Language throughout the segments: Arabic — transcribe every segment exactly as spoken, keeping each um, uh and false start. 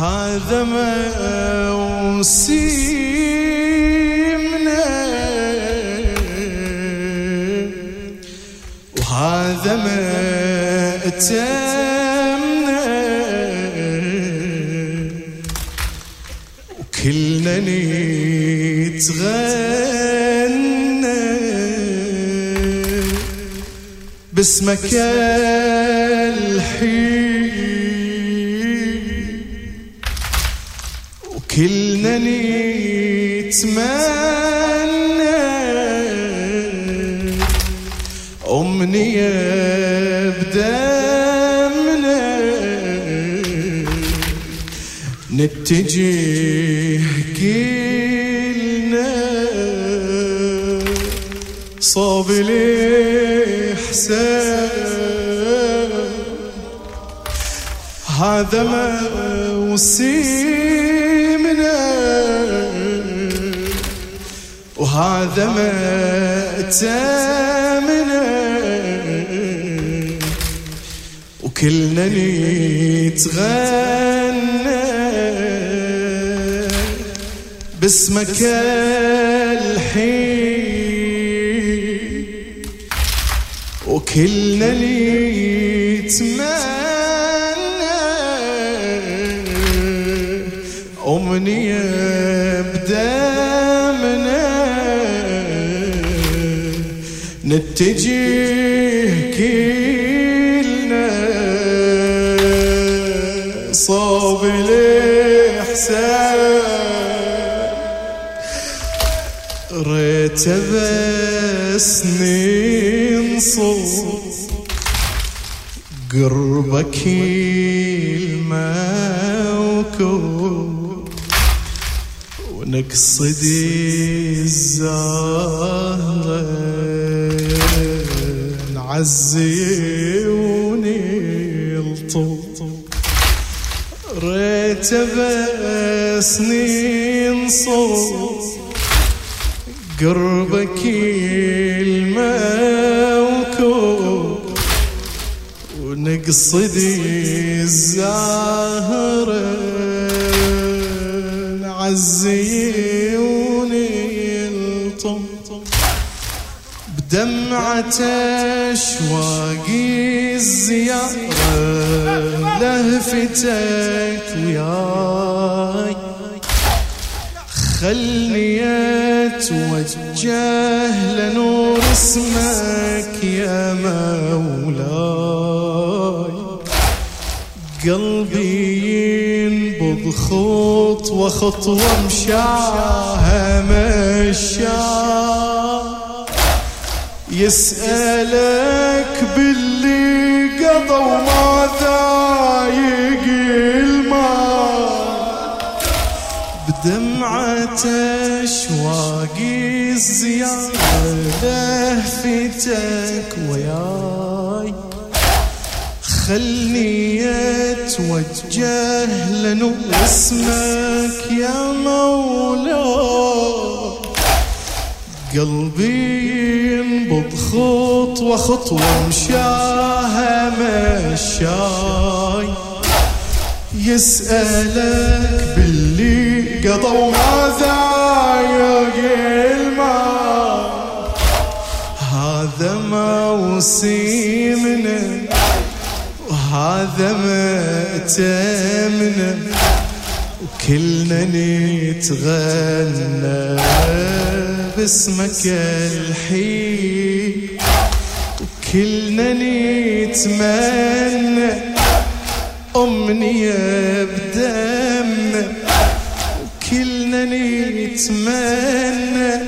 هذا موسمنا وهذا مأتمنا وكلنا نتغنى باسمك الحين وكلنا نتمنى أمنية بدمنا نتجه كلنا صوب الإحسان هذا موسمنا وهذا مأتمنا وكلنا نتغنى باسمك الحين وكلنا نتمنى أمنية بدمنا نتجه كلنا صوب الإحسان ريت بس ننصر قربك الموكب ونقصد الزهرة نعزي ونلطف ريت بس ننصر قربك الموكب ونقصد الزهرة نعزي ونلطم بدمعة أشواق الزيارة لهفتك وياي خلني أتوجه لنور اسمك يا مولاي قلبي ينبض خطوة خطوة مشاها مشاه يسألك باللي قضى وما ضايق الماء بدمعة أشواق الزيارة لهفتك وياي خلني أتوجه لنور اسمك يا مولاي قلبي ينبض خطوة خطوة مشاها مشاي يسألك باللي قضى وما ضايق الماء هذا موسمنا وهذا مأتمنا وكلنا نتغنى باسمك الحين وكلنا نتمنى أمنية بدمنا وكلنا نتمنى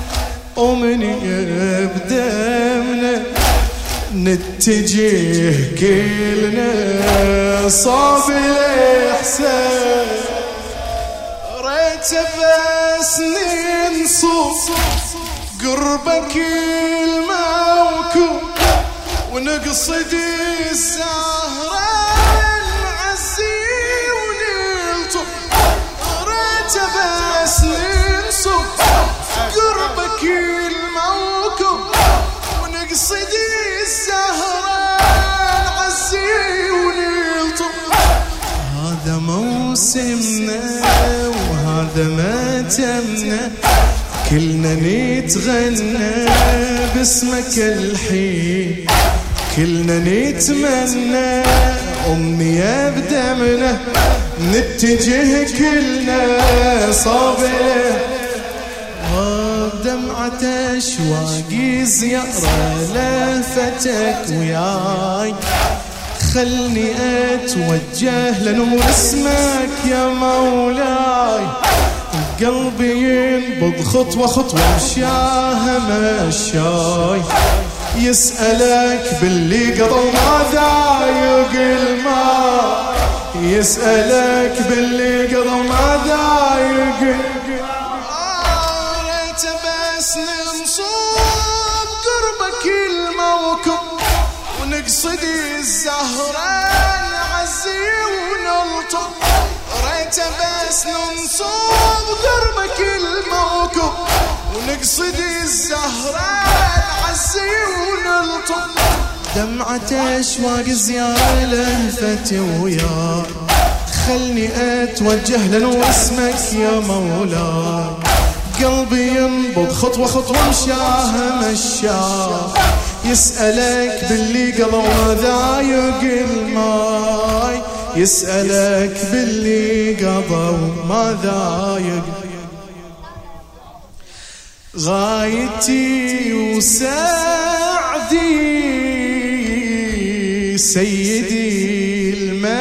أمنية بدمنا نتجه كلنا صوب الإحسان ريت بس ننصف قربك الموكب ونقصد الزهرة نعزي ونلطف ريت بس ننصف قربك الموكب ونقصد الزهرة نعزي ونلطف هذا موسم موسمنا وهذا ما تمنا، كلنا نتغنى باسمك الحين، كلنا نتمنى أمنية بدمنا، نتجه كلنا صابله دمعة أشواقي زيارة لفتك وياي، خلني أتوجه لنور اسمك يا مولاي، قلبي ينبض خطوة خطوة مشاها مشاي، يسألك باللي قضوا ما ذايق الماء، يسألك باللي قضوا ما ذايق ريت بس نصوب قربك الموكب، ونقصد الزهرة نعزي ونلطم، ريت بس نصوب قربك الموكب، ونقصد الزهرة نعزي ونلطم، دمعة أشواق زيارة لهفتي وياي، خلني أتوجه لنور اسمك يا مولاي، قلبي ينبض خطوة خطوة مشاه مشاه، يسألك باللي قضوا ما ذايق الماي، يسألك باللي قضوا ما ذايق، غايتي وسعدي سيدي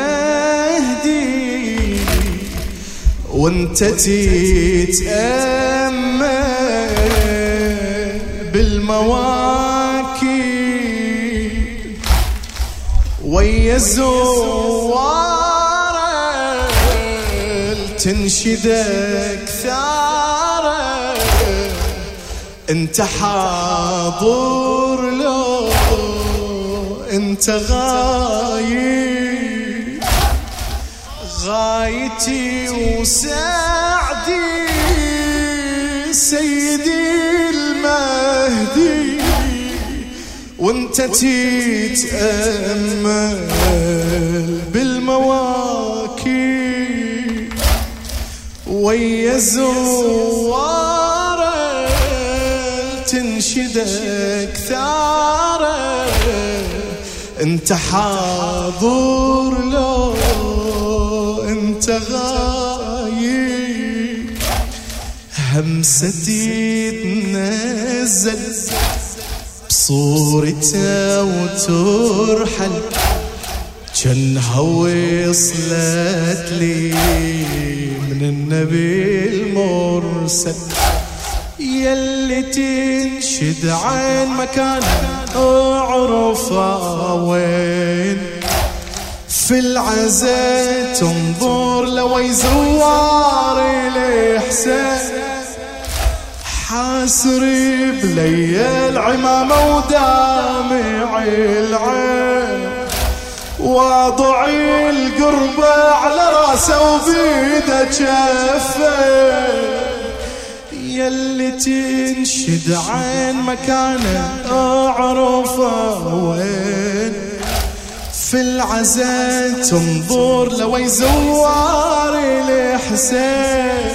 المهدي، وانت تتأمل بالمواكب ويا الزوار تنشدك ثاره، انت حاضر لو انت غايب، غايتي وسعدي سيدي المهدي، وانت تتأمل بالمواكب ويا الزوار تنشدك ثاره، انت حاضر لو انت غايب، همستي تنزل بصورته وترحل، جنها وصلت لي من النبي المرسل، يلي تنشد عين مكانها اعرفها وين، في العزاء تنظر لوي زوار الإحسان، حاسري بلي العمامة ودامع العين، واضع القرب على راسه وبيده جفين، يلي تنشد عين مكانه اعرفه وين، في العزاء تنظر لوي زوار الإحسان،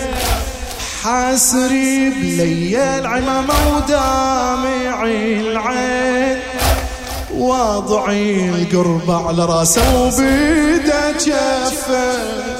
حاسري بلي العمامة ودامع العين، واضعي القرب على راسه وبيده جفه،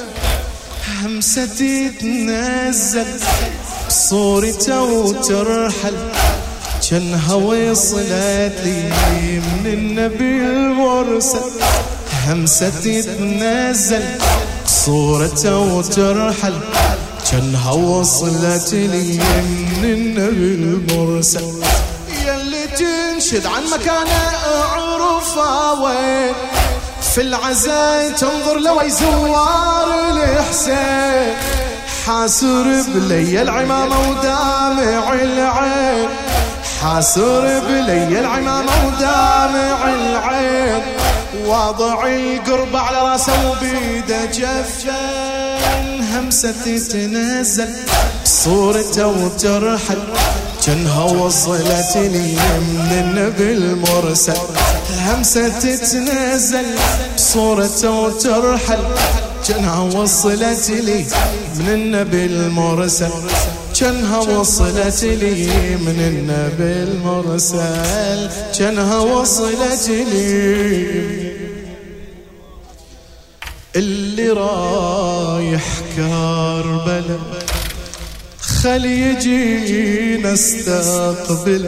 همستي تنزل بصورته وترحل، جنها وصلت لي من النبي المرسل، همستي تنزل بصورته وترحل، جنها وصلت لي من النبي المرسل، يلي تنشد عن مكانه اعرفها وين، في العزاء تنظر لوي زوار الإحسان، حاسر بلي العمامة ودامع العين، حاسر بلي العمامة ودامع العين، واضع القرب على راسه وبيده جفن، همستي تنزل بصورته وترحل، جنها وصلت لي من النبي المرسل، همستي تنزل بصورته وترحل، جنها وصلت لي من النبي المرسل، جنها وصلت لي من النبي المرسل، جنها وصلت لي. اللي رايح كربلاء خلي يجي نستقبله،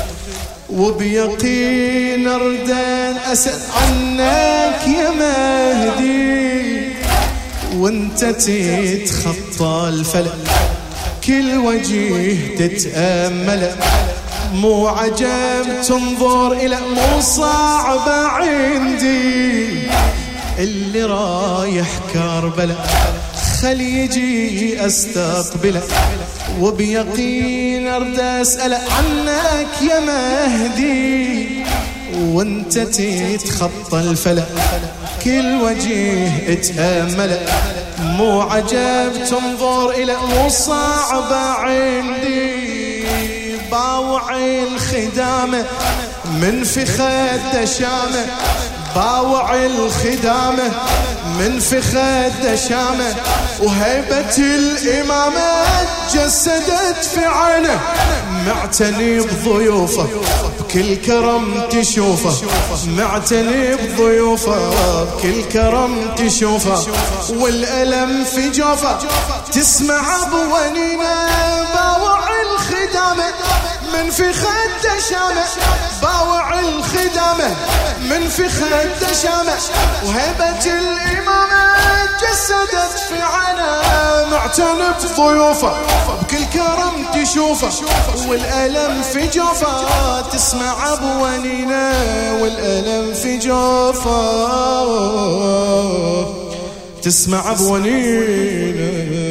وبيقين اردن اسأل عنك يا مهدي، وانت تتخطى الفلك كل وجيه تتأمله، مو عجب تنظر إلى مو صعبة عندي. اللي رايح كربلاء خلي يجي استقبله، وبيقين ارد اسأل عنك يا مهدي، وانت تتخطى الفلك كل وجيه اتأمله، مو عجب تنظر الى مو صعبة عندي. باوع الخدامة من فخد شامة، باوع الخدامة من فخد شامة، وهيبة الإمامة جسدت في عينه، معتني بضيوفه بكل كرم تشوفه، معتني بضيوفه بكل كرم تشوفه، والألم في جوفه تسمع بونينه. باوع الخدامة من فخد شامة، باوع الخدامة من فخد شامة، وهيبة الإمامة جسدت في عينه، معتني بضيوفه بكل كرم تشوفه، والألم في جوفه تسمع بونينه، والألم في جوفه تسمع بونينه.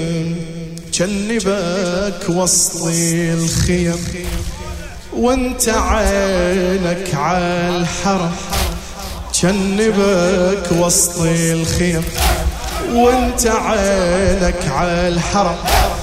جنبك وسط الخيم وانت عينك عالحرم، جنبك وسط الخيم وانت عينك عالحرم،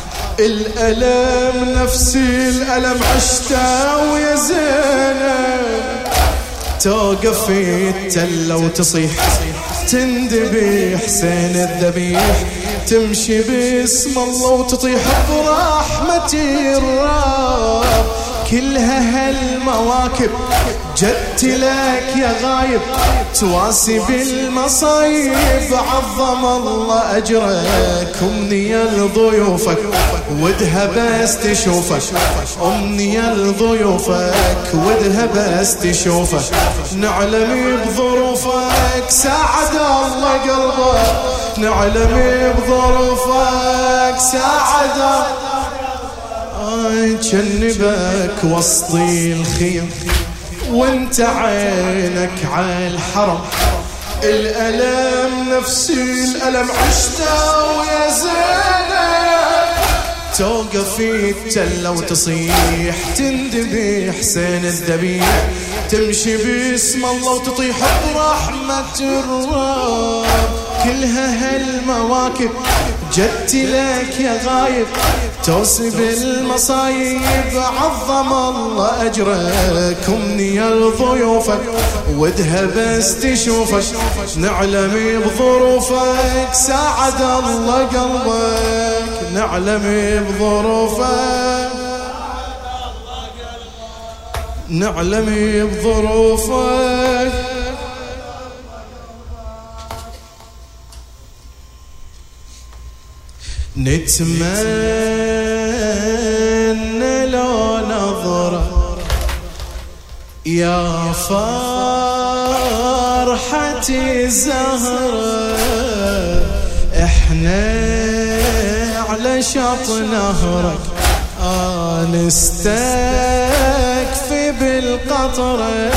الألم نفس الألم عشته ويا زينب، توقف في التلة وتصيح تندبي حسين الذبيح، تمشي باسم الله وتطيح برحمة الرب، كلها هالمواكب جدت لك يا غايب، تواسي بالمصايب عظم الله أجرك، أمنية لضيوفك ودها بس تشوفك، أمنية لضيوفك ودها بس تشوفك، نعلم بظروفك ساعد الله قلبك، نعلم بظروفك ساعد الله. جنبك وسط الخيم وانت عينك عالحرم، الألم نفس الألم عشته ويا زينب، توقف في التلة وتصيح تندبي حسين الذبيح، تمشي باسم الله وتطيح برحمة الرب، كلها هالمواكب جدت لك يا غايب، توصي بالمصايب عظم الله أجرك، أمنية لضيوفك ودها بس تشوفك، نعلم بظروفك ساعد الله قلبك، نعلم بظروفك نعلم بظروفك. نتمنى لو نظرة يا فرحة الزهرة، احنا على شط نهرك نستكفي بالقطرة،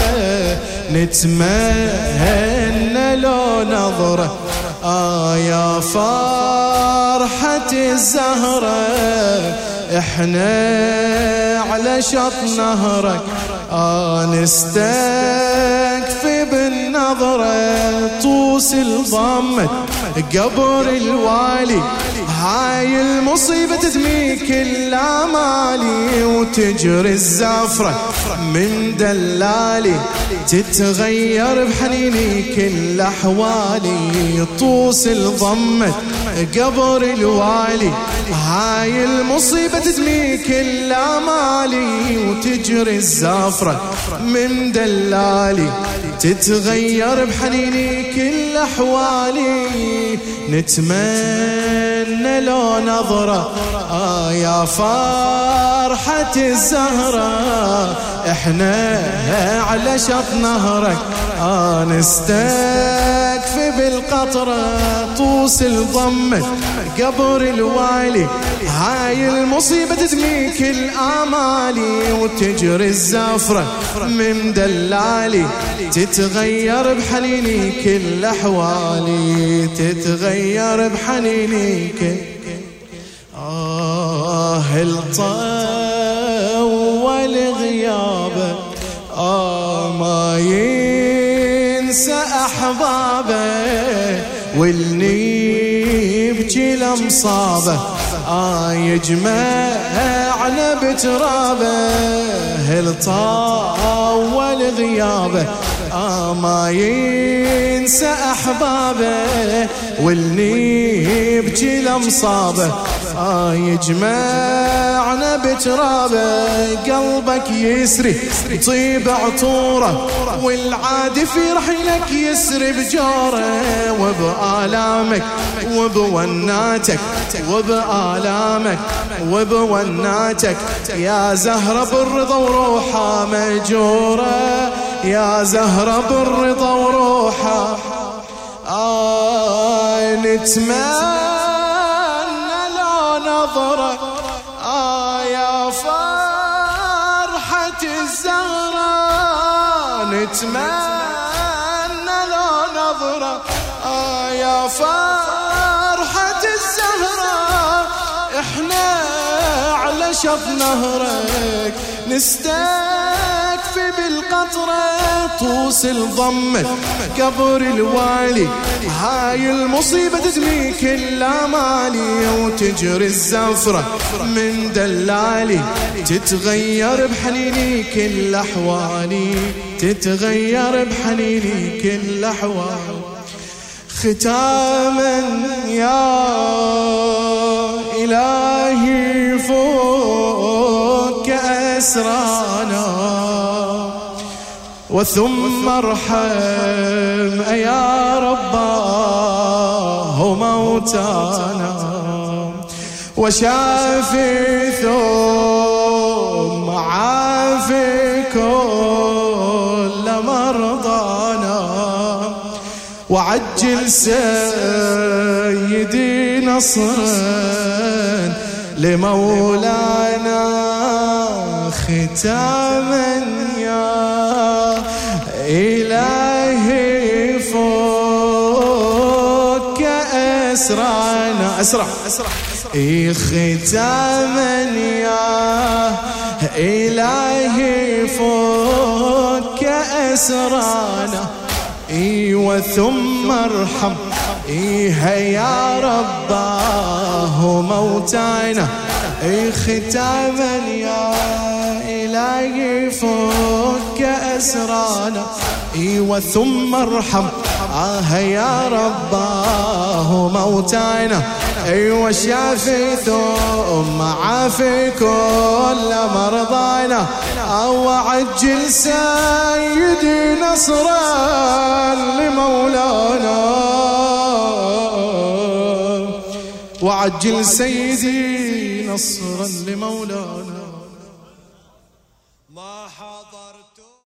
نتمنى لو نظرة آه يا فرحة الزهرة، احنا على شط نهرك آه نستكفي بالنظرة، طوس الضمة قبر الوالي هاي المصيبة تدمي كل آمالي وتجري الزفرة من دلالي، تتغير بحنيني كل أحوالي، طوس الضمة قبر الوالي. هاي المصيبة تدمي كل آمالي وتجري الزفرة من دلالي، تتغير بحنيني كل أحوالي. نتمنى لو نظرة آه يا فرحة الزهرة، احنا على شط نهرك آه نستكفي بالقطرة، طوس الضمة قبر الوالي. هاي المصيبة تدمي كل آمالي وتجري الزفرة من دلالي، تتغير بحنيني كل أحوالي، تتغير بحنيني كل آه الطول غيابه آه ما ينسى أحبابه، واللي يبكي لمصابه آه يجمعنا بترابه. الطول غيابه آه ما ينسى أحبابه، واللي يبكي لمصابه آه يجمعنا بترابه. قلبك يسري طيب عطوره، والعادي في رحلك يسري بجوره، وبآلامك وبوناتك وبآلامك وبوناتك يا زهرة بالرضا وروحها مجورة، يا زهرة بالرضا وروحها آه نتمنى لو نظرة آه يا فرحة الزهرة، نتمنى لو نظرة آه يا فرحة الزهرة، احنا على شط نهرك نستكفي بالقطرة، طوس الضمة قبر الوالي. هاي المصيبة تدمي كل آمالي وتجري الزفرة من دلالي، تتغير بحنيني كل أحوالي، تتغير بحنيني كل أحوالي. ختاما يا إلهي فوق أسرانا، وثم ارحم يا رباه موتانا، وشافي ثم عافي كل مرضانا، وعجل سيدي نصرا لمولانا. ختاما يا إلهي فوق أسرانا، أسرع أسرع إي ختاما يا إلهي فوق أسرانا، إي وثم ارحم إيها يا رباه موتانا. إي ختاما يا إلهي فك أسرانا، إي وثم ارحم آه يا رباه موتانا. إي وشافي ثم عافي كل مرضانا، أو عجل سيدي نصرا لمولانا، وعجل سيدي نصرا لمولانا. ما حضرت